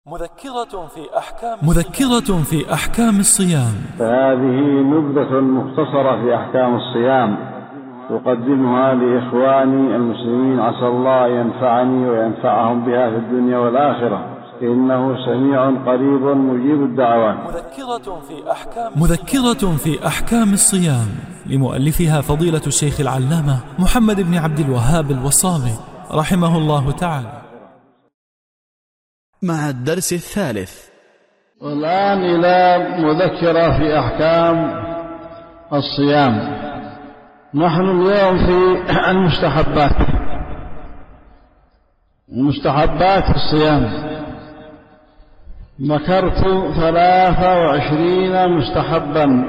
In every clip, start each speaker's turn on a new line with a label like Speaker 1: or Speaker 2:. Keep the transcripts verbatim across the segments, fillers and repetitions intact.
Speaker 1: مذكرة في أحكام مذكرة في أحكام الصيام.
Speaker 2: فهذه نبذة مختصرة في أحكام الصيام أقدمها لإخواني المسلمين، عسى الله ينفعني وينفعهم بها في الدنيا والآخرة، إنه سميع قريب مجيب الدعوات.
Speaker 1: مذكرة في أحكام مذكرة في أحكام الصيام لمؤلفها فضيلة الشيخ العلامة محمد بن عبد الوهاب الوصابي رحمه الله تعالى،
Speaker 3: مع الدرس الثالث.
Speaker 2: والآن إلى مذكرة في أحكام الصيام. نحن اليوم في المستحبات مستحبات الصيام. ذكرت ثلاثة وعشرين مستحبا،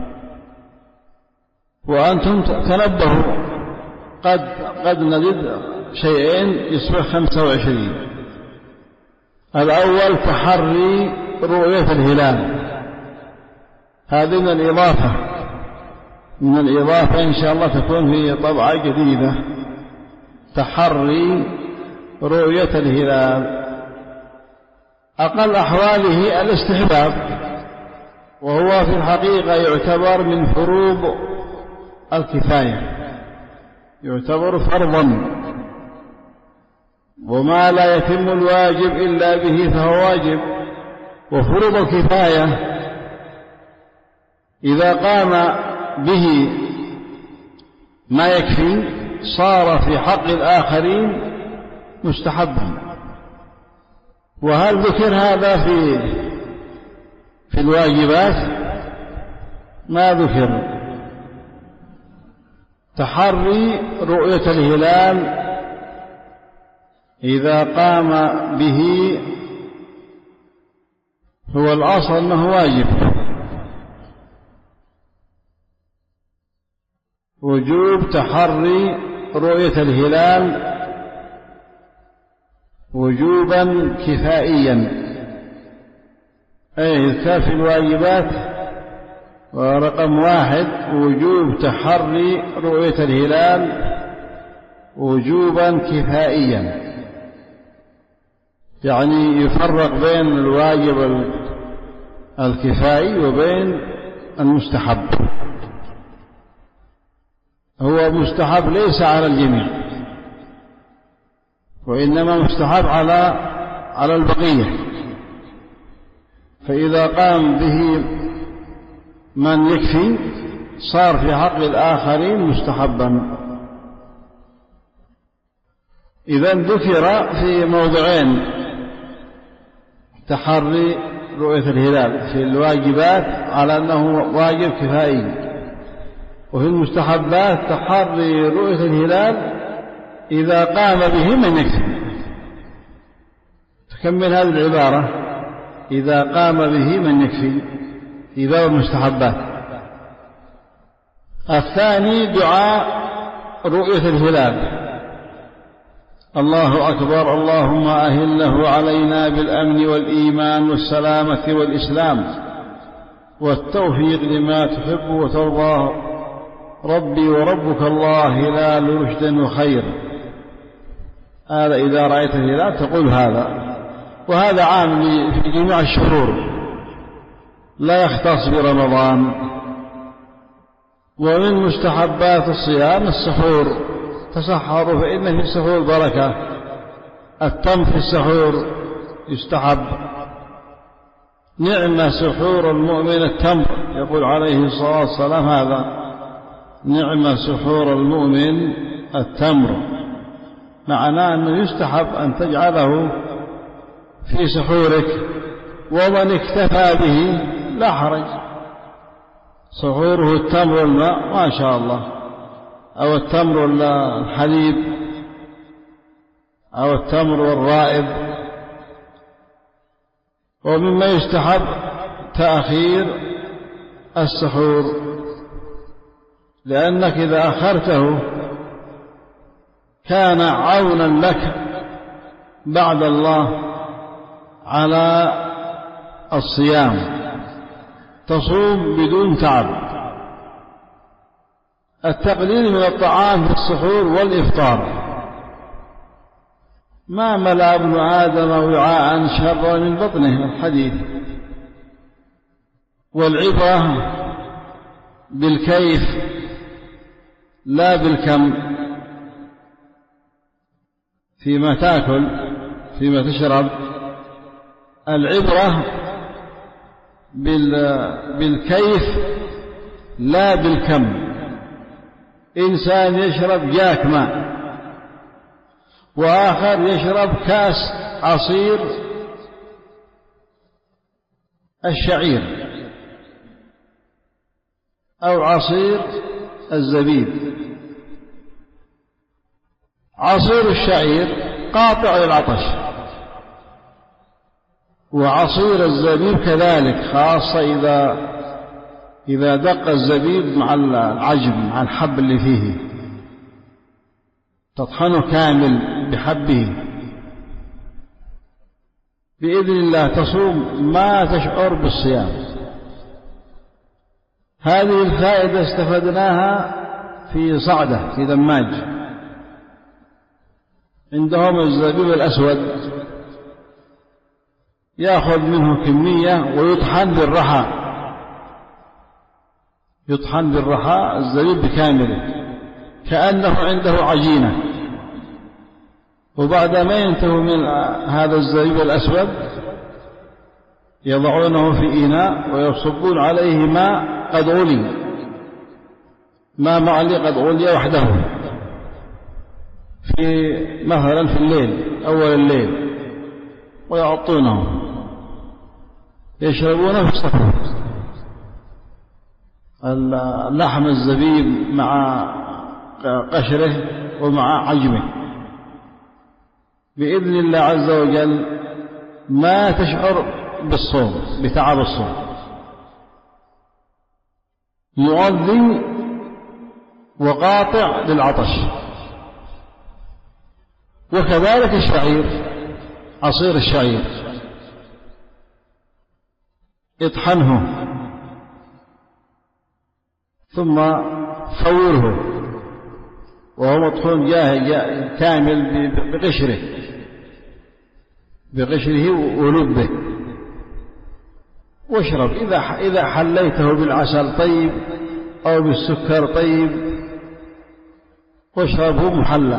Speaker 2: وأنتم تنبهوا قد قد نجد شيئين يصبح خمسة وعشرين. الأول تحري رؤية الهلال، هذه من الإضافة من الإضافة إن شاء الله تكون في طبعة جديدة. تحري رؤية الهلال أقل أحواله الاستحباب، وهو في الحقيقة يعتبر من فروض الكفاية، يعتبر فرضا، وما لا يتم الواجب إلا به فهو واجب. وفروض الكفاية إذا قام به ما يكفي صار في حق الآخرين مستحبا. وهل ذكر هذا في في الواجبات؟ ما ذكر. تحري رؤية الهلال إذا قام به هو الأصل أنه واجب، وجوب تحري رؤية الهلال وجوبا كفائيا، أي يذكر في الواجبات. ورقم واحد وجوب تحري رؤية الهلال وجوبا كفائيا، يعني يفرق بين الواجب الكفائي وبين المستحب. هو مستحب ليس على الجميع، وإنما مستحب على على البقية. فإذا قام به من يكفي صار في حق الآخرين مستحبا. إذن ذكر في موضعين تحري رؤية الهلال في الواجبات على أنه واجب كفائي، وفي المستحبات تحري رؤية الهلال إذا قام به من يكفي. تكمل هذه العبارة: إذا قام به من يكفي، في باب المستحبات. الثاني دعاء رؤية الهلال: الله أكبر، اللهم أهله علينا بالأمن والإيمان والسلامة والإسلام والتوفيق لما تحب وترضى، ربي وربك الله هلال رشد وخير. هذا إذا رأيت الهلال تقول هذا، وهذا عام في جميع الشهور لا يختص برمضان. ومن مستحبات الصيام السحور: تسحروا فإن في السحور بركة. التمر في السحور يستحب. نعم سحور المؤمن التمر، يقول عليه الصلاة والسلام هذا: نعم سحور المؤمن التمر، معناه أنه يستحب أن تجعله في سحورك. ومن اكتفى به لا حرج، سحوره التمر والماء ما شاء الله، أو التمر والحليب، أو التمر والرائب. ومما يستحب تأخير السحور، لأنك إذا أخرته كان عونا لك بعد الله على الصيام، تصوم بدون تعب. التقليل من الطعام في السحور والإفطار ما ملأ ابن آدم وعاء شرا من بطنه، الحديث. والعبرة بالكيف لا بالكم، فيما تأكل فيما تشرب. العبرة بالكيف لا بالكم. إنسان يشرب جاك ماء، وآخر يشرب كاس عصير الشعير أو عصير الزبيب. عصير الشعير قاطع للعطش، وعصير الزبيب كذلك، خاصة إذا إذا دق الزبيب مع العجم، مع الحب اللي فيه، تطحنه كامل بحبه، بإذن الله تصوم ما تشعر بالصيام. هذه الفائدة استفدناها في صعدة في دماج، عندهم الزبيب الأسود يأخذ منه كمية ويطحن بالرحى، يطحن بالرحى الزبيب بكامله كأنه عنده عجينة. وبعد ما ينتهوا من هذا الزبيب الأسود يضعونه في إناء ويصبون عليه ماء قد غلي، ماء معلي قد غلي وحده، في مثلا في الليل أول الليل، ويعطونه يشربونه في الصفر. اللحم الزبيب مع قشره ومع عجمه، بإذن الله عز وجل ما تشعر بالصوم، بتعب الصوم. مؤذن وقاطع للعطش. وكذلك الشعير، عصير الشعير اطحنه ثم فوره وهو مطحون جاهز كامل بقشره بقشره ولبه، واشرب. إذا إذا حليته بالعسل طيب أو بالسكر طيب، واشربه محلى.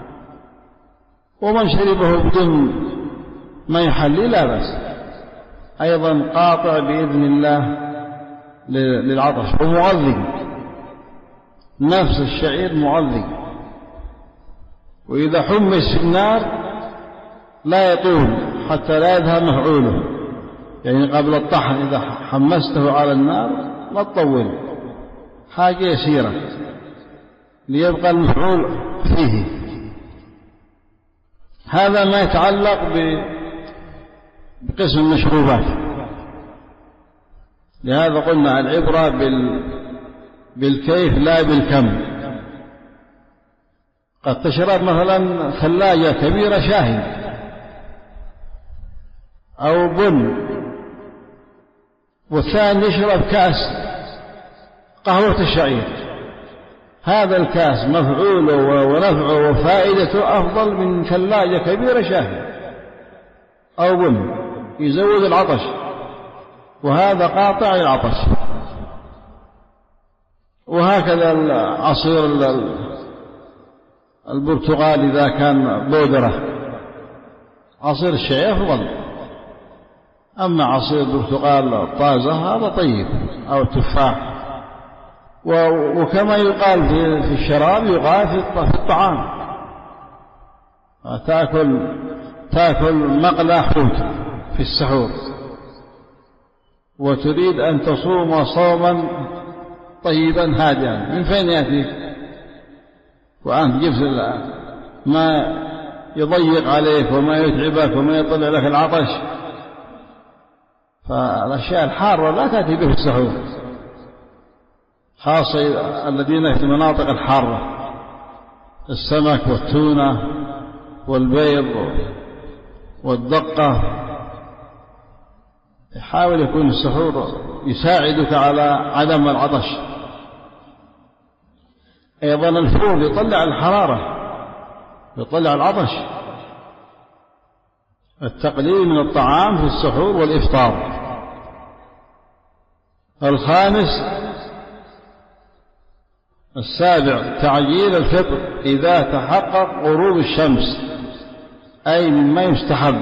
Speaker 2: ومن شربه بدون ما يحلي لا بأس، أيضا قاطع بإذن الله للعطش. ومعذب، نفس الشعير معذب، وإذا حمس في النار لا يطول حتى لا يذهب مفعوله، يعني قبل الطحن إذا حمسته على النار لا تطول، حاجة يسيرة ليبقى المفعول فيه. هذا ما يتعلق بقسم المشروبات. لهذا قلنا العبرة بالكيف لا بالكم. قد تشرب مثلا ثلاجة كبيرة شاهي أو بن، والثاني يشرب كأس قهوة الشعير، هذا الكاس مفعوله ونفعه وفائدته أفضل من ثلاجة كبيرة شاهي أو بن، يزود العطش، وهذا قاطع العطش. وهكذا عصير البرتقال إذا كان بودرة، عصير الشعير أفضل. أما عصير البرتقال طازة هذا طيب، أو التفاح. وكما يقال في الشراب يقال في الطعام، تأكل تأكل مقلى حوت في السحور وتريد أن تصوم صوما طيبا هادئا، من فين يأتيك؟ وأنت جبت ما يضيق عليك وما يتعبك وما يطلع لك العطش. فالأشياء الحارة لا تأتي به السحور، خاصة الذين في المناطق الحارة، السمك والتونة والبيض والدقة. يحاول يكون السحور يساعدك على عدم العطش. أيضا الفول يطلع الحرارة، يطلع العطش، التقليل من الطعام في السحور والإفطار. الخامس السابع تعجيل الفطر إذا تحقق غروب الشمس، أي مما يستحب.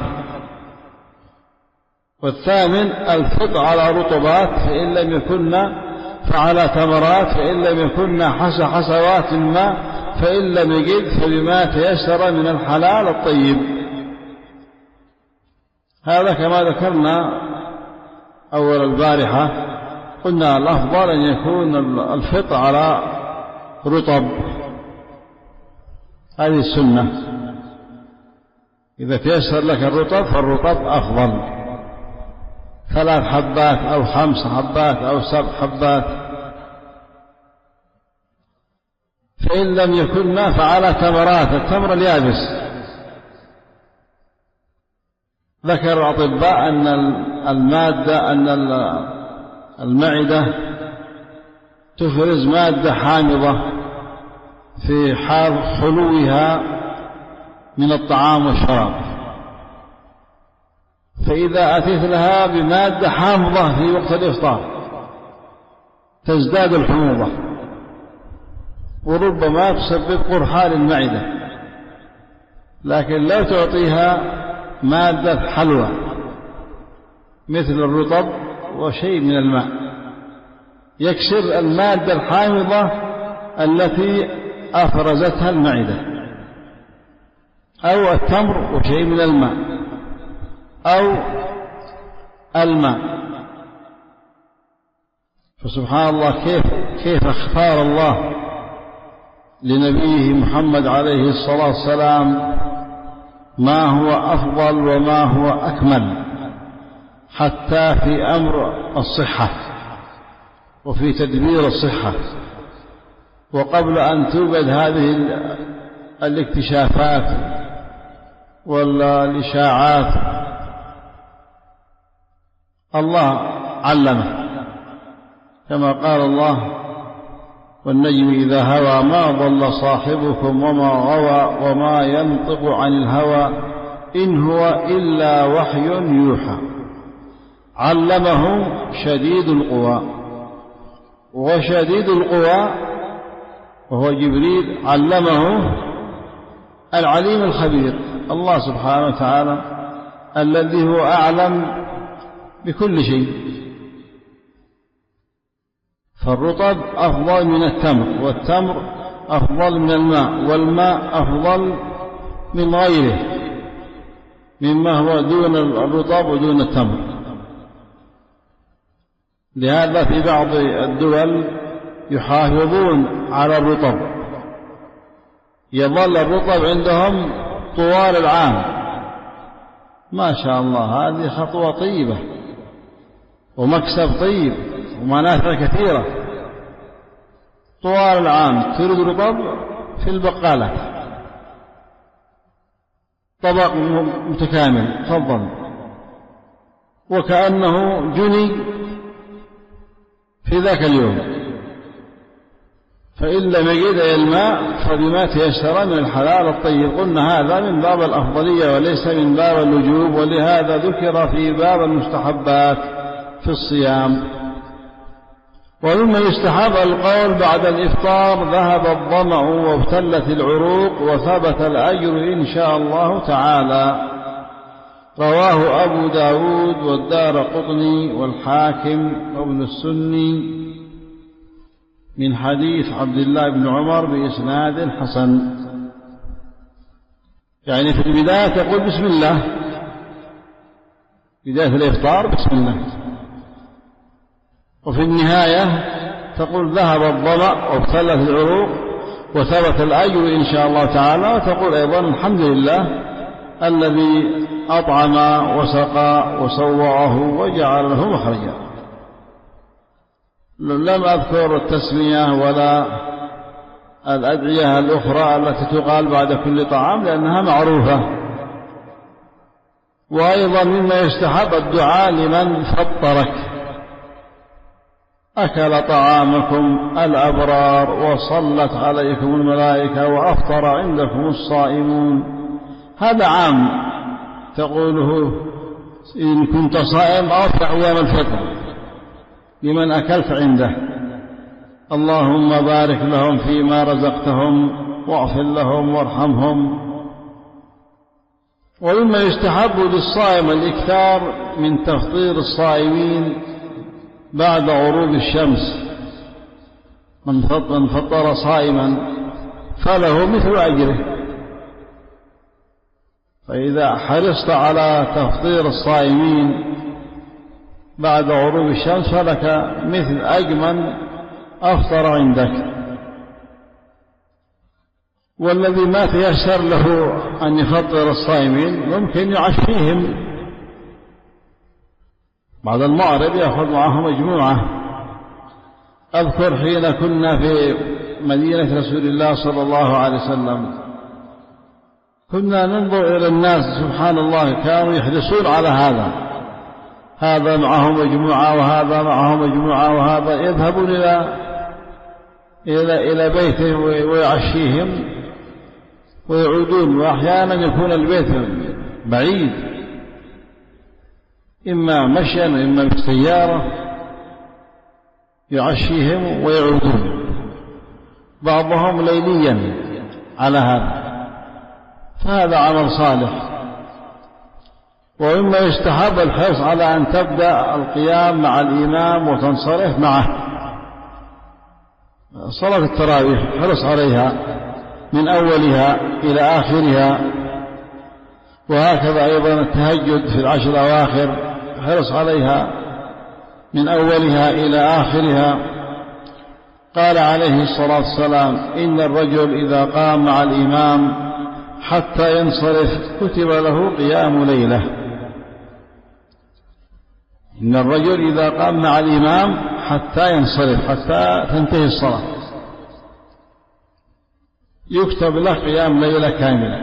Speaker 2: والثامن الفطر على رطبات فإن لم يكن، فعلى تمرات فإن لم يكن حس حسوات الماء، فإن لم يجد فبما تيسر من الحلال الطيب. هذا كما ذكرنا أول البارحة، قلنا الأفضل أن يكون الفطر على رطب، هذه السنة. إذا تيسر لك الرطب فالرطب أفضل، ثلاث حبات أو خمس حبات أو سبع حبات. فإن لم يكن فعلى تمرات، التمر اليابس. ذكر الأطباء أن المادة أن المعدة تفرز مادة حامضة في حال خلوها من الطعام والشراب، فإذا أتيت لها بمادة حامضة في وقت الإفطار تزداد الحموضة، وربما تسبب قرحة للمعدة. لكن لو تعطيها مادة حلوى مثل الرطب وشيء من الماء يكسر المادة الحامضة التي أفرزتها المعدة، أو التمر وشيء من الماء، أو الماء. فسبحان الله كيف كيف اختار الله لنبيه محمد عليه الصلاة والسلام ما هو أفضل وما هو أكمل، حتى في أمر الصحة وفي تدبير الصحة. وقبل أن توجد هذه الاكتشافات والإشاعات الله علمه، كما قال الله: والنجم إذا هوى ما ضل صاحبكم وما غوى وما ينطق عن الهوى إن هو إلا وحي يوحى علمه شديد القوى. وشديد القوى وهو جبريل علمه العليم الخبير، الله سبحانه وتعالى الذي هو أعلم بكل شيء. فالرطب أفضل من التمر، والتمر أفضل من الماء، والماء أفضل من غيره مما هو دون الرطب ودون التمر. لهذا في بعض الدول يحافظون على الرطب، يظل الرطب عندهم طوال العام. ما شاء الله، هذه خطوة طيبة ومكسب طيب ومنافع كثيرة. طوال العام تريد رطب في البقالة، طبق متكامل تفضل، وكأنه جني في ذاك اليوم. فإن لم يجد الماء فبما تيسر من الحلال الطيب. قلنا هذا من باب الأفضلية وليس من باب الوجوب، ولهذا ذكر في باب المستحبات في الصيام. ومما يستحب القول بعد الإفطار: ذهب الظمأ وابتلت العروق وثبت الأجر إن شاء الله تعالى. رواه أبو داود والدارقطني والحاكم وابن السني من حديث عبد الله بن عمر بإسناد حسن. يعني في البداية تقول بسم الله، بداية الإفطار بسم الله، وفي النهاية تقول ذهب الظمأ وابتلت العروق وثبت الأجر إن شاء الله تعالى، وتقول أيضا الحمد لله الذي أطعم وسقى وسوعه وجعل له مخرجا. لم أذكر التسمية ولا الأدعية الأخرى التي تقال بعد كل طعام لأنها معروفة. وأيضا مما يستحب الدعاء لمن فطرك: أكل طعامكم الأبرار وصلت عليكم الملائكة وأفطر عندكم الصائمون. هذا عام تقوله إن كنت صائم أرفع أيام الفطر لمن أكلت عنده: اللهم بارك لهم فيما رزقتهم واغفر لهم وارحمهم. ومما يستحب للصائم الإكثار من تفطير الصائمين بعد غروب الشمس. من فطر صائما فله مثل أجره، فإذا حرصت على تفطير الصائمين بعد غروب الشمس فلك مثل أجر من أفطر عندك. والذي ما تيسر له أن يفطر الصائمين ممكن يعشيهم بعد المغرب، يأخذ معه مجموعة. أذكر حين كنا في مدينة رسول الله صلى الله عليه وسلم كنا ننظر إلى الناس سبحان الله كانوا يحرصون على هذا، هذا معه مجموعة وهذا معه مجموعة وهذا، يذهبون إلى إلى إلى بيته ويعشيهم ويعودون. وأحيانا يكون البيت بعيد، إما مشيا وإما بالسيارة، يعشيهم ويعودون، بعضهم ليليا على هذا، فهذا عمل صالح. وإما يستحب الحرص على أن تبدأ القيام مع الإمام وتنصرف معه. صلاة التراويح حرص عليها من أولها إلى آخرها، وهكذا أيضا التهجد في العشر الأواخر حرص عليها من أولها إلى آخرها. قال عليه الصلاة والسلام: إن الرجل إذا قام مع الإمام حتى ينصرف كتب له قيام ليلة. إن الرجل إذا قام مع الإمام حتى ينصرف، حتى تنتهي الصلاة، يكتب له قيام ليلة كاملة،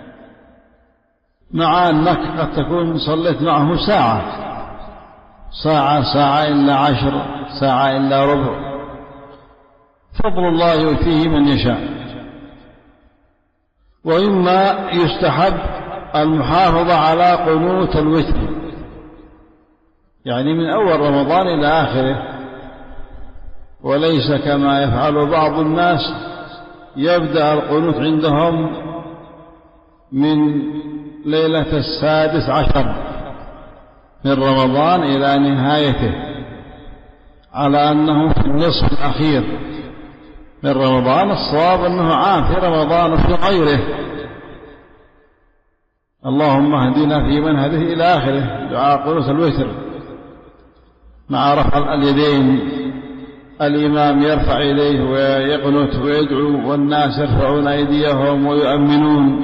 Speaker 2: مع أنك قد تكون صليت معه ساعة ساعة ساعة إلا عشر، ساعة إلا ربع، فضل الله يؤتيه من يشاء. وإما يستحب المحافظة على قنوت الوتر، يعني من أول رمضان إلى آخره، وليس كما يفعل بعض الناس يبدأ القنوت عندهم من ليلة السادس عشر من رمضان إلى نهايته، على أنه في النصف الأخير من رمضان. الصواب أنه عام في رمضان وفي غيره. اللهم اهدنا فيمن هديه إلى آخره، دعاء قنوت الوتر مع رفع اليدين، الإمام يرفع إليه ويقنت ويدعو، والناس يرفعون أيديهم ويؤمنون.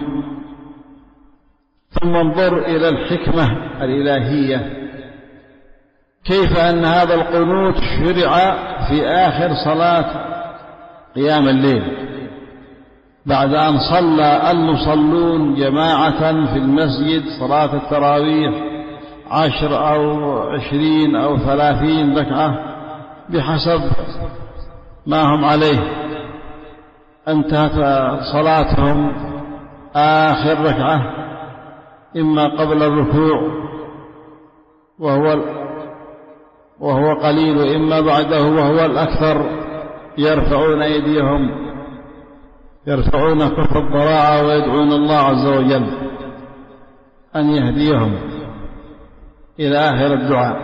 Speaker 2: ثم انظر إلى الحكمة الإلهية، كيف أن هذا القنوت شرع في آخر صلاة قيام الليل، بعد أن صلى المصلون جماعة في المسجد صلاة التراويح عشر أو عشرين أو ثلاثين ركعة بحسب ما هم عليه. انتهت صلاتهم آخر ركعة إما قبل الركوع وهو وهو قليل، إما بعده وهو الأكثر، يرفعون أيديهم، يرفعون كف الضراعة ويدعون الله عز وجل أن يهديهم إلى آخر الدعاء.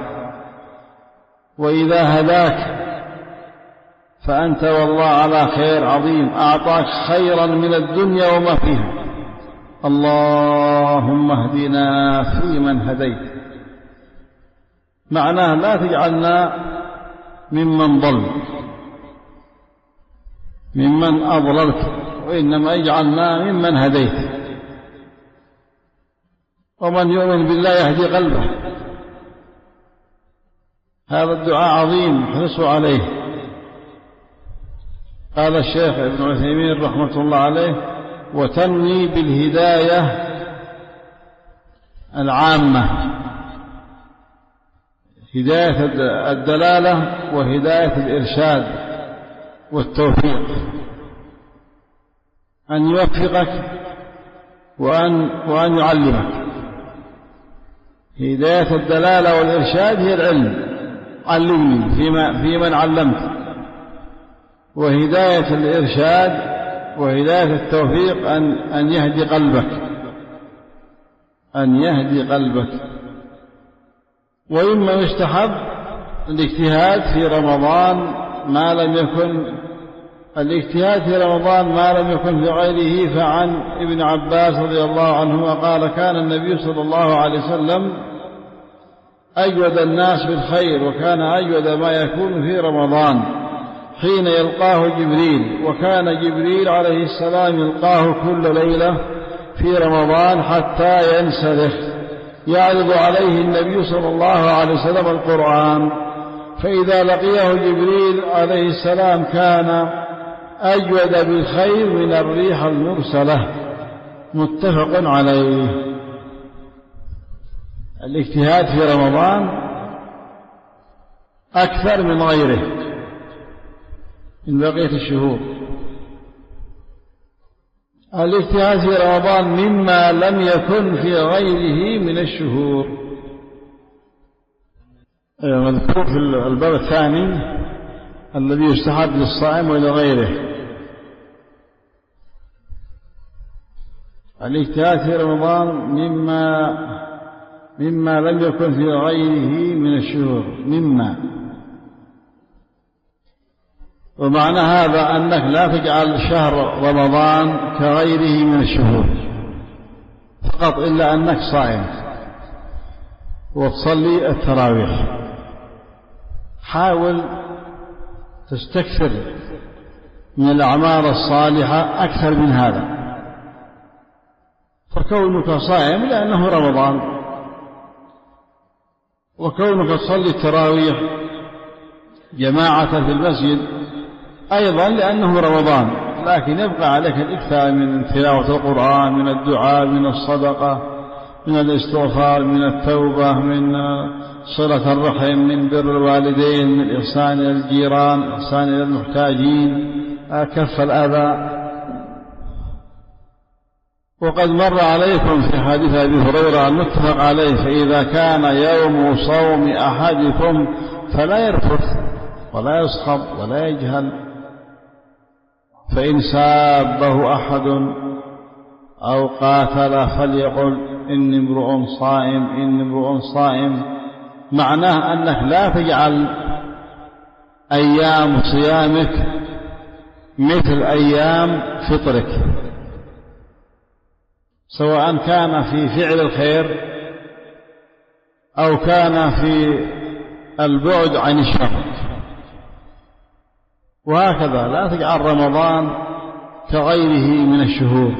Speaker 2: وإذا هداك فأنت والله على خير عظيم، أعطاك خيرا من الدنيا وما فيها. اللهم اهدنا فيمن هديت، معناه لا تجعلنا ممن ضل ممن أضللت، وإنما اجعلنا ممن هديت. ومن يؤمن بالله يهدي قلبه. هذا الدعاء عظيم، احرصوا عليه. قال الشيخ ابن عثيمين رحمة الله عليه: وتنوي بالهداية العامة، هداية الدلالة وهداية الإرشاد والتوفيق، أن يوفقك وأن, وأن يعلمك. هداية الدلالة والإرشاد هي العلم، علمني فيما في من علمت، وهداية الإرشاد وهداية التوفيق أن أن يهدي قلبك، أن يهدي قلبك. وإما يستحب الاجتهاد في رمضان ما لم يكن الاجتهاد في رمضان ما لم يكن في غيره. فعن ابن عباس رضي الله عنهما قال: كان النبي صلى الله عليه وسلم أجود الناس بالخير، وكان أجود ما يكون في رمضان حين يلقاه جبريل، وكان جبريل عليه السلام يلقاه كل ليلة في رمضان حتى ينسلخ، يعرض عليه النبي صلى الله عليه وسلم القرآن، فإذا لقيه جبريل عليه السلام كان أجود بالخير من الريح المرسلة. متفق عليه. الاجتهاد في رمضان أكثر من غيره من بقية الشهور. الاجتهاد في رمضان مما لم يكن في غيره من الشهور. مذكور في الباب الثاني الذي يستحب للصائم ولغيره. الاجتهاد في رمضان مما مما لم يكن في غيره من الشهور. مما ومعنى هذا أنك لا تجعل شهر رمضان كغيره من الشهور فقط، إلا أنك صائم وتصلي التراويح. حاول تستكثر من الأعمال الصالحة أكثر من هذا، فكونك صائم لأنه رمضان، وكونك تصلي التراويح جماعة في المسجد أيضا لأنه رمضان، لكن يبقى عليك الإكثار من تلاوة القرآن، من الدعاء، من الصدقة، من الاستغفار، من التوبة، من صلة الرحم، من بر الوالدين، من الإحسان إلى الجيران، الإحسان إلى المحتاجين، كف الأذى. وقد مر عليكم في حديث أبي هريرة المتفق عليه: فإذا كان يوم صوم أحدكم فلا يرفث ولا يصخب ولا يجهل، فإن سابه أحد أو قاتل فليقل إني امرؤ صائم إني امرؤ صائم. معناه أنك لا تجعل أيام صيامك مثل أيام فطرك، سواء كان في فعل الخير أو كان في البعد عن الشر. وهكذا لا تجعل رمضان كغيره من الشهور،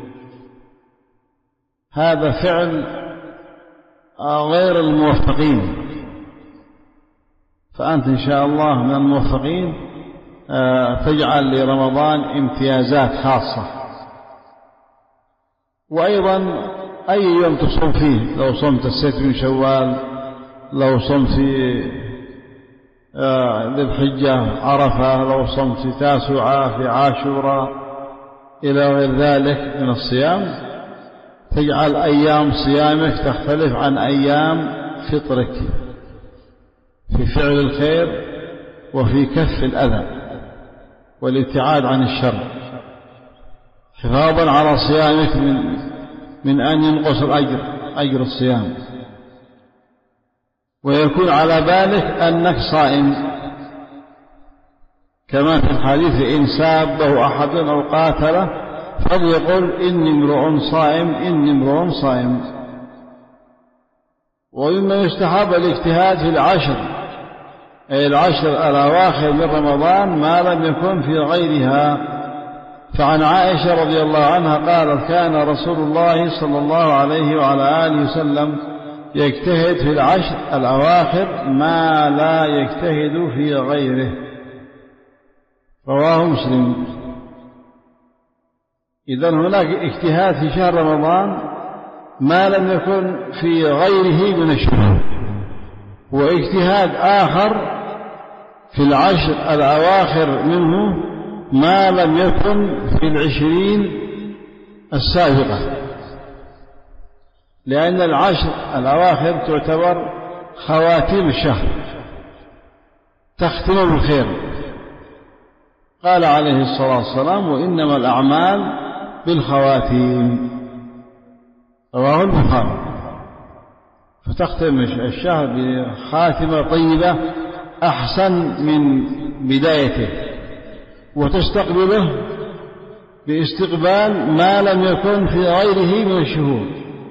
Speaker 2: هذا فعل غير الموفقين. فأنت إن شاء الله من الموفقين، تجعل لرمضان امتيازات خاصة. وأيضا أي يوم تصوم فيه، لو صمت الست من شوال، لو صمت في ذي الحجة عرفة، لو صمت في تاسوعة، في عاشوراء، إلى غير ذلك من الصيام، تجعل أيام صيامك تختلف عن أيام فطرك في فعل الخير وفي كف الأذى والابتعاد عن الشر، حفاظا على صيامك من من أن ينقص الأجر أجر الصيام، ويكون على بالك أنك صائم، كما في الحديث: إن سابه أحد أو قاتله فليقل إني امرؤ صائم إني امرؤ صائم. ومما يستحب الاجتهاد في العشر، أي العشر الأواخر من رمضان ما لم يكن في غيرها. فعن عائشة رضي الله عنها قالت: كان رسول الله صلى الله عليه وعلى آله وسلم يجتهد في العشر الأواخر ما لا يجتهد في غيره. رواه مسلم. إذن هناك اجتهاد في شهر رمضان ما لم يكن في غيره من الشهور، واجتهاد آخر في العشر الأواخر منه ما لم يكن في العشرين السابقة. لأن العشر الأواخر تعتبر خواتيم الشهر، تختم بالخير. قال عليه الصلاة والسلام: وإنما الأعمال بالخواتيم، رواه البخاري. فتختم الشهر بخاتمة طيبة أحسن من بدايته، وتستقبله باستقبال ما لم يكن في غيره من الشهور.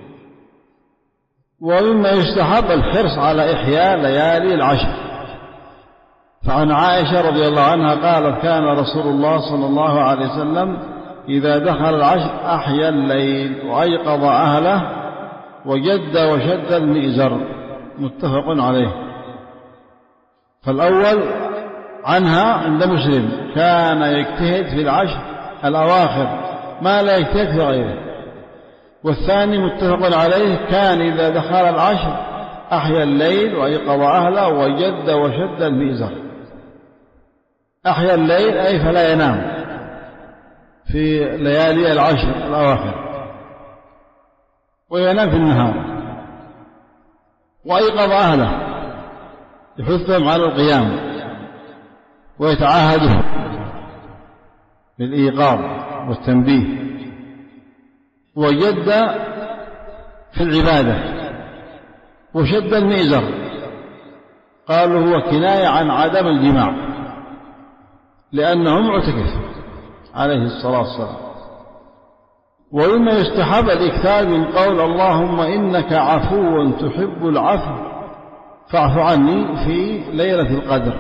Speaker 2: ومما يستحب الحرص على إحياء ليالي العشر. فعن عائشة رضي الله عنها قالت: كان رسول الله صلى الله عليه وسلم إذا دخل العشر أحيا الليل وأيقظ أهله وجد وشد المئزر، متفق عليه. فالأول عنها عند مسلم: كان يجتهد في العشر الأواخر ما لا يجتهد في غيره. والثاني متفق عليه: كان إذا دخل العشر أحيا الليل وأيقظ أهله وجد وشد المئزر. أحيا الليل أي فلا ينام في ليالي العشر الأواخر، وينام في النهار. وأيقظ أهله يحثهم على القيام ويتعاهدهم بالإيقاظ والتنبيه. وجد في العبادة. وشد المئزر قالوا هو كناية عن عدم الجماع، لأنه معتكف عليه الصلاة والسلام. ومما يستحب الإكثار من قول: اللهم إنك عفو تحب العفو فاعف عني في ليلة القدر،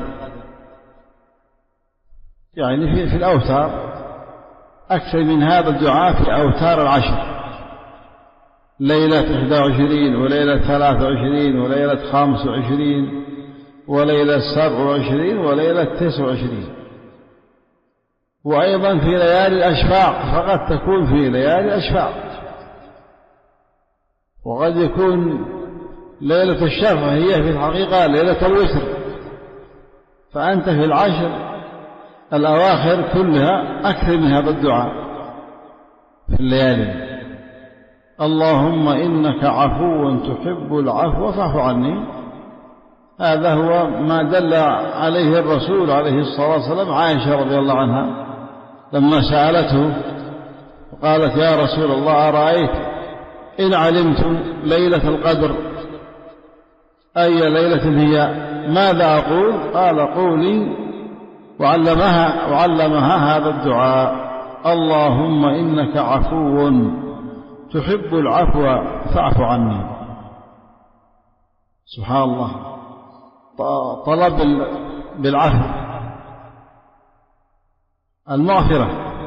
Speaker 2: يعني في, في الأوتار. أكثر من هذا الدعاء في أوتار العشر: ليلة إحدى وعشرين، وليلة ثلاثة وعشرين، وليلة خمس وعشرين، وليلة سبع وعشرين، وليلة تسع وعشرين. وأيضا في ليالي الأشفاق، فقد تكون في ليالي الأشفاق، وقد يكون ليلة الشفع هي في الحقيقة ليلة الوتر. فأنت في العشر الأواخر كلها أكثر من هذا الدعاء في الليالي: اللهم إنك عفو تحب العفو فاعف عني. هذا هو ما دل عليه الرسول عليه الصلاة والسلام. عائشة رضي الله عنها لما سألته وقالت: يا رسول الله أرأيت إن علمت ليلة القدر أي ليلة هي ماذا أقول؟ قال: قولي. وعلمها, وعلمها هذا الدعاء: اللهم إنك عفو تحب العفو فاعف عني. سبحان الله، طلب بالعفو، المغفرة،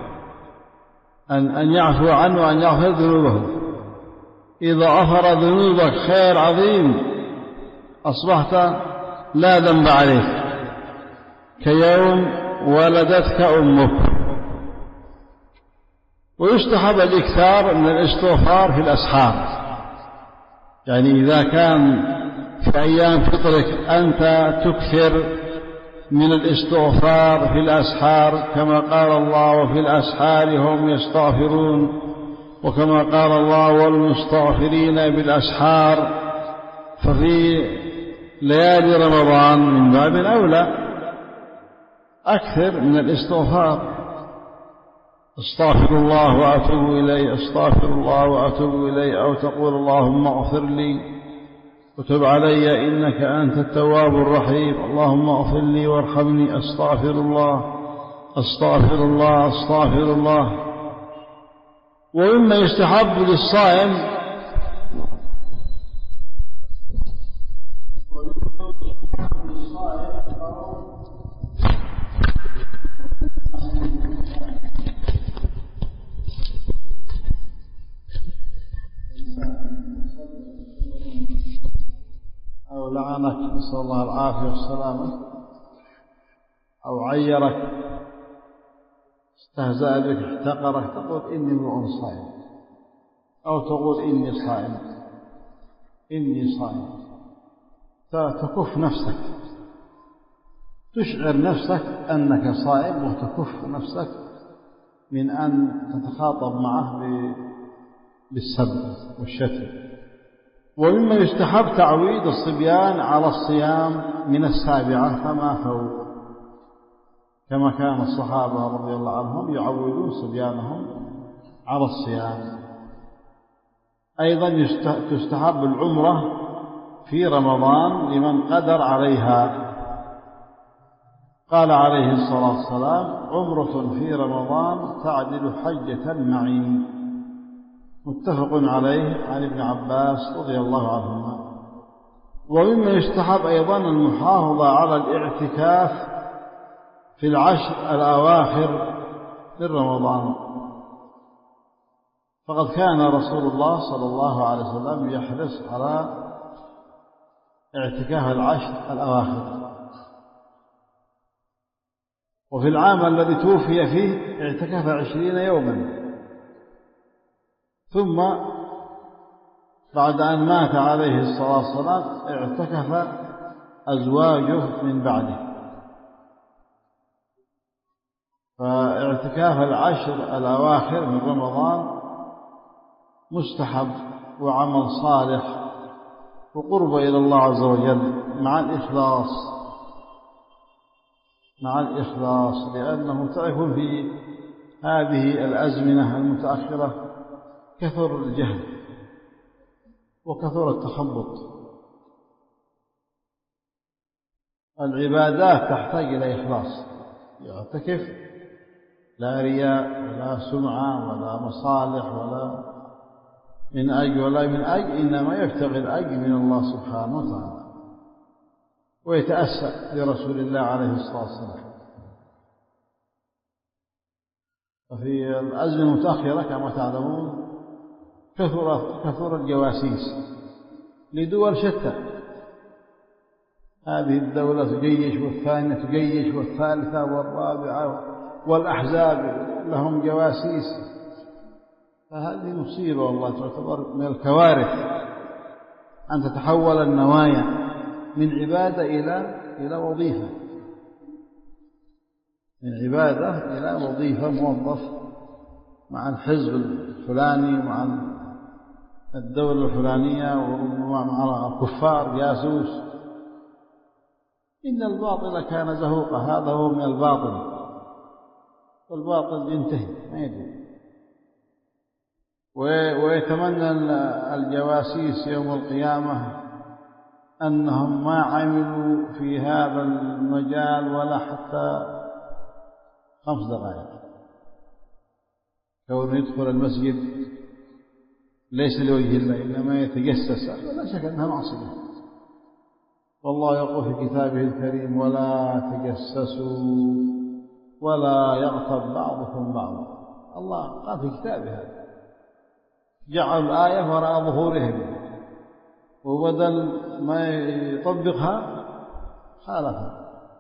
Speaker 2: أن أن يعفو عنه وأن يغفر ذنوبه. إذا غفر ذنوبك خير عظيم، أصبحت لا ذنب عليك كيوم ولدتك أمك. ويستحب الإكثار من الاستغفار في الأسحار، يعني إذا كان في أيام فطرك أنت تكثر من الاستغفار في الأسحار، كما قال الله: وفي الأسحار هم يستغفرون، وكما قال الله: والمستغفرين بالأسحار. ففي ليالي رمضان من باب أولى أكثر من الاستغفار: استغفر الله وأتوب إليه، استغفر الله وأتوب إليه. أو تقول: اللهم اغفر لي وتب علي إنك أنت التواب الرحيم، اللهم اغفر لي وارحمني، استغفر الله استغفر الله استغفر الله. ومما يستحب للصائم أو لعنك، نسأل الله العافية والسلامة، أو عيرك، استهزأ بك، احتقرك، تقول: إني امرؤ صائم، أو تقول: إني صائم إني صائم. تكف نفسك، تشعر نفسك أنك صائم، وتكف نفسك من أن تتخاطب معه بالسب والشتم. ومما يستحب تعويد الصبيان على الصيام من السابعة فما فوق، كما كان الصحابة رضي الله عنهم يعودون صبيانهم على الصيام. أيضا تستحب العمرة في رمضان لمن قدر عليها. قال عليه الصلاة والسلام: عمرة في رمضان تعدل حجة معي. متفق عليه عن ابن عباس رضي الله عنهما. ومما يستحب أيضا المحافظة على الاعتكاف في العشر الأواخر من رمضان، فقد كان رسول الله صلى الله عليه وسلم يحرص على اعتكاف العشر الأواخر. وفي العام الذي توفي فيه اعتكف عشرين يوما، ثم بعد أن مات عليه الصلاة والسلام اعتكف أزواجه من بعده. فاعتكاف العشر الأواخر من رمضان مستحب وعمل صالح وقرب إلى الله عز وجل مع الإخلاص مع الإخلاص لأنه تعرف في هذه الأزمنة المتأخرة كثر الجهل وكثر التخبط. العبادات تحتاج إلى إخلاص، يعتكف لا رياء ولا سمعة ولا مصالح ولا من أجل ولا من أجل، إنما يبتغي الأجل من الله سبحانه وتعالى ويتأسى لرسول الله عليه الصلاة والسلام. وفي الأزمة المتأخرة كما تعلمون كثر كثر الجواسيس لدول شتى، هذه الدولة تجيش والثانية تجيش والثالثة والرابعة، والأحزاب لهم جواسيس. فهذه مصيبة والله، تعتبر من الكوارث أن تتحول النوايا من عبادة إلى إلى وظيفة، من عبادة إلى وظيفة، موظف مع الحزب الفلاني ومع الدولة الفلانية وربما مع الكفار جاسوس. إن الباطل كان زهوقا، هذا هو من الباطل، والباطل ينتهي ما يدري. ويتمنى الجواسيس يوم القيامة أنهم ما عملوا في هذا المجال ولا حتى خمس دقائق، كونه يدخل المسجد ليس لوجه الله إنما يتجسس، لا شك أنها معصية. والله يقول في كتابه الكريم: ولا تجسسوا ولا يغتب بعضكم بعضا. الله قال في كتابه هذا، جعل الآية وراء ظهورهم، وبدل ما يطبقها خالفها.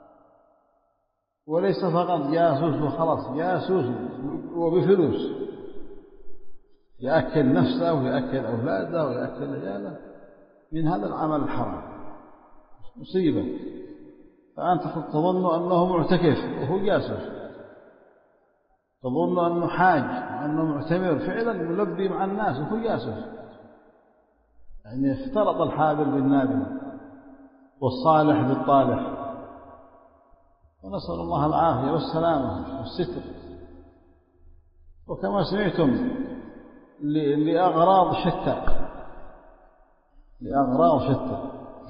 Speaker 2: وليس فقط جاسوس وخلاص، جاسوس وبفلوس، يأكل نفسه ويأكل أولاده ويأكل عياله من هذا العمل الحرام، مصيبة. فأنت تظن أنه معتكف وهو جاسوس، تظن أنه حاج وأنه معتمر، فعلا ملبي مع الناس وهو جاسوس. يعني اختلط الحابل بالنابل والصالح بالطالح، ونسأل الله العافية والسلامة والستر. وكما سمعتم لأغراض شتى، لأغراض شتى.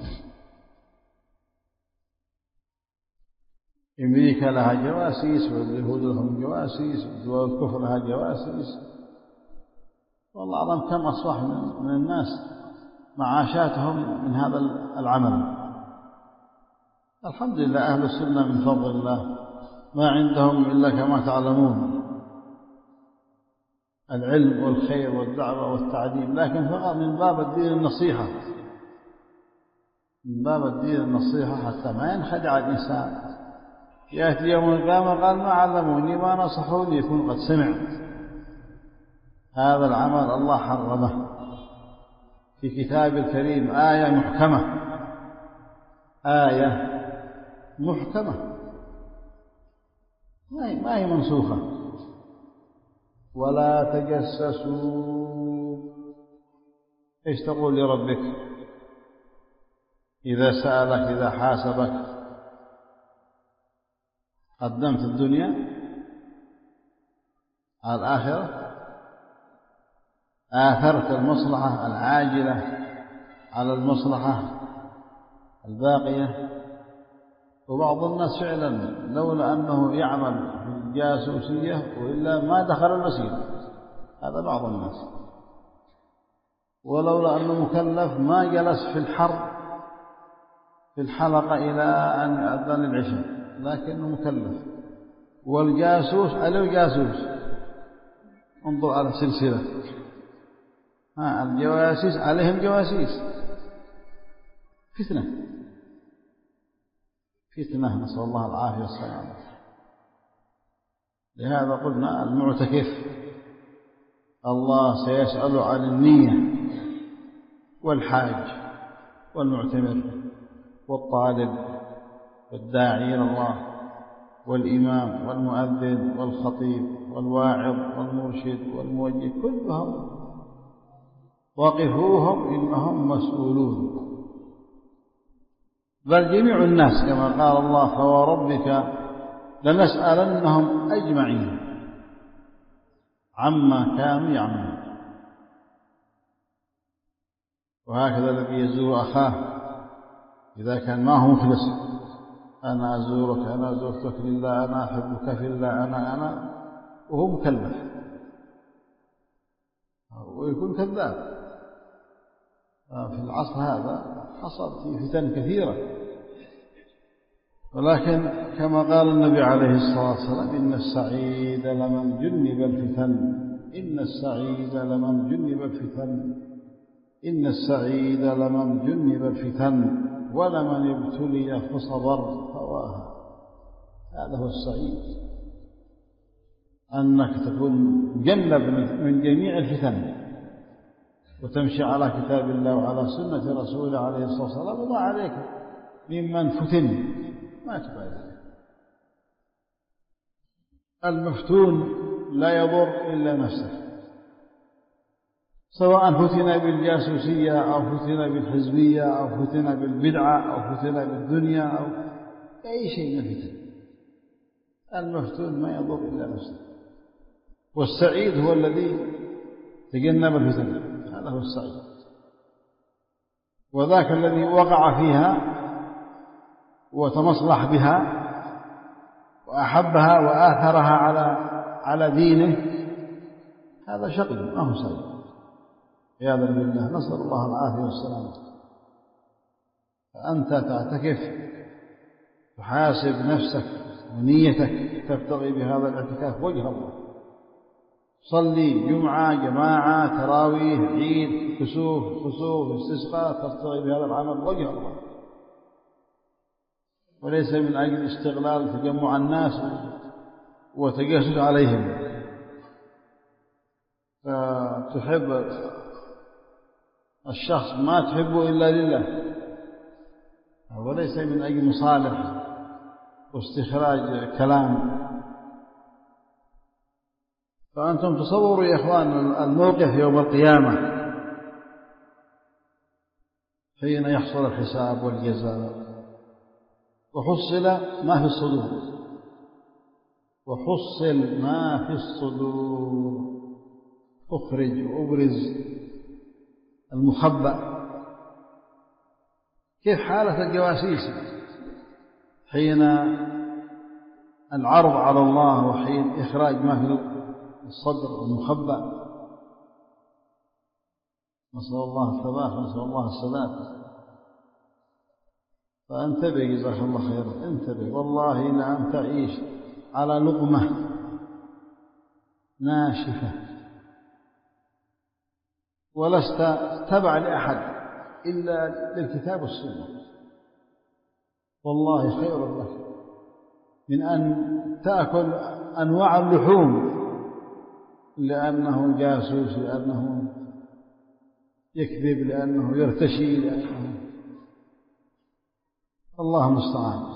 Speaker 2: أمريكا لها جواسيس، واليهود لهم جواسيس، ودول الكفر لها جواسيس. والله أعلم كم أصبح من الناس معاشاتهم من هذا العمل. الحمد لله أهل السنة من فضل الله ما عندهم إلا كما تعلمون العلم والخير والدعوة والتعليم، لكن فقط من باب الدين النصيحة، من باب الدين النصيحة حتى ما ينخدع الإنسان. يأتي يوم القيامة قال: ما علموني ما نصحوني، يكون قد سمع. هذا العمل الله حرمه في كتاب الكريم، آية محكمة، آية محكمة ما هي منسوخة. ولا تجسسوا، إيش تقول لربك إذا سألك إذا حاسبك؟ قدمت الدنيا على الآخرة، آثرت المصلحة العاجلة على المصلحة الباقية. وبعض الناس فعلا لولا أنه يعمل في الجاسوسية وإلا ما دخل المسجد، هذا بعض الناس. ولولا أنه مكلف ما جلس في الحر في الحلقة إلى أن يأذن العشاء، لكنه مكلف. والجاسوس عليه جاسوس، انظر على السلسلة، ها الجواسيس عليهم جواسيس، فتنة فتنة، نسأل الله العافية والسلامة. لهذا قلنا المعتكف الله سيسأل عن النية، والحاج والمعتمر والطالب والداعي إلى الله والإمام والمؤذن والخطيب والواعظ والمرشد والموجه، كلهم وقفوهم إنهم مسؤولون، بل جميع الناس كما قال الله: فوربك لنسألنهم أجمعين عما كانوا يعملون. وهكذا الذي يزور أخاه إذا كان ما هو مخلص: أنا أزورك، أنا زرتك لله، أنا أحبك في الله، أنا أنا وهو مكلف، ويكون كذاب. في العصر هذا حصل فيه فتن كثيرة، ولكن كما قال النبي عليه الصلاة والسلام: إن السعيد لمن جنب الفتن، إن السعيد لمن جنب الفتن، إن السعيد لمن جنب الفتن ولمن ابتلي فصبر فواها. هذا هو السعيد، أنك تكون مجنب من جميع الفتن وتمشي على كتاب الله وعلى سنة رسوله عليه الصلاة والسلام، وما عليك ممن فتن ما تبع ذلك. المفتون لا يضر إلا نفسه، سواء فتن بالجاسوسية أو فتن بالحزبية أو فتن بالبدعة أو فتن بالدنيا أو أي شيء من الفتن. المفتون ما يضر إلا نفسه، والسعيد هو الذي تجنب الفتن، هذا هو السعيد. وذاك الذي وقع فيها وتمصلح بها وأحبها وآثرها على على دينه، هذا شقي ما هو سعيد عياذا بالله، نسأل الله العافية والسلامة. فأنت تعتكف تحاسب نفسك ونيتك، تبتغي بهذا الاعتكاف وجه الله. صلي جمعة جماعة تراويح عيد كسوف خسوف استسقاء، تبتغي بهذا العمل وجه الله، وليس من أجل استغلال تجمع الناس وتجسس عليهم. فتحب الشخص ما تحبه إلا لله، وليس من أجل مصالح واستخراج كلام. فأنتم تصوروا يا إخوان الموقف يوم القيامة حين يحصل الحساب والجزاء، وحصل ما في الصدور، وحصل ما في الصدور، أخرج وأبرز المخبأ. كيف حالة الجواسيس حين العرض على الله وحين إخراج ما في الصدر والمخبأ؟ نسأل الله الثبات ونسأل الله السداد. فانتبه جزاك الله خيرا، انتبه والله لأن تعيش على لقمة ناشفة ولست تبع لأحد إلا للكتاب والسنة، والله خير لك من أن تأكل أنواع اللحوم لأنه جاسوس، لأنه يكذب، لأنه يرتشي، لأنه الله المستعان.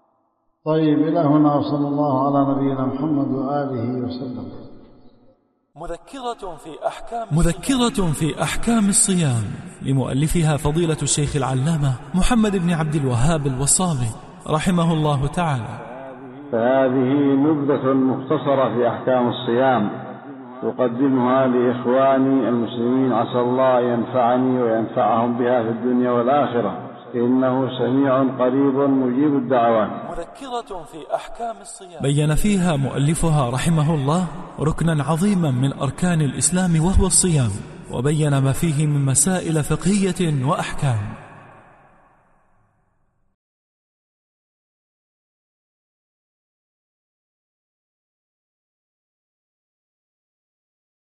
Speaker 2: طيب، إلى هنا وصلى الله على نبينا محمد وآله وسلم.
Speaker 1: مذكرة في أحكام مذكرة في أحكام الصيام لمؤلفها فضيلة الشيخ العلامة محمد بن عبد الوهاب الوصابي رحمه الله تعالى.
Speaker 2: فهذه نبذة مختصرة في أحكام الصيام أقدمها لإخواني المسلمين، عسى الله ينفعني وينفعهم بها في الدنيا والآخرة، إنه سميع قريب مجيب الدعوات.
Speaker 1: مذكرة في أحكام الصيام بين فيها مؤلفها رحمه الله ركنا عظيما من أركان الإسلام وهو الصيام، وبين ما فيه من مسائل فقهية وأحكام.